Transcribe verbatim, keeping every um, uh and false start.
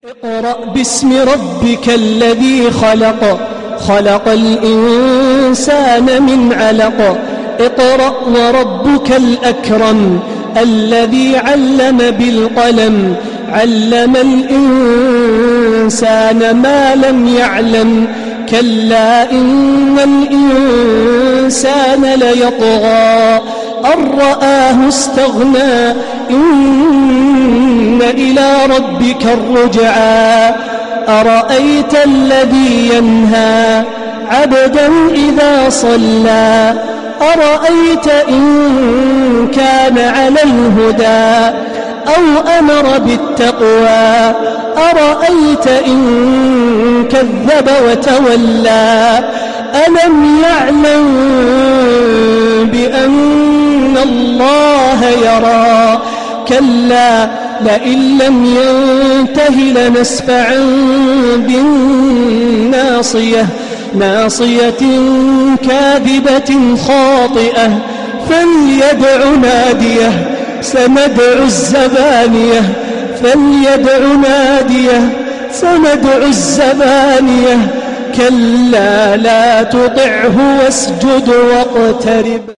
اقرأ باسم ربك الذي خلق خلق الإنسان من علق اقرأ وربك الأكرم الذي علم بالقلم علم الإنسان ما لم يعلم كلا إن الإنسان ليطغى أن رآه استغنى إن إلى ربك الرجعى أرأيت الذي ينهى عبدا إذا صلى أرأيت إن كان على الهدى أو أمر بالتقوى أرأيت إن كذب وتولى ألم يعلم بأن الله يرى كلا لئن لم ينته لنسفعا بالناصية ناصية كاذبة خاطئة فليدع ناديه سندع الزبانية فليدع ناديه سندع الزبانية كلا لا تطعه واسجد واقترب.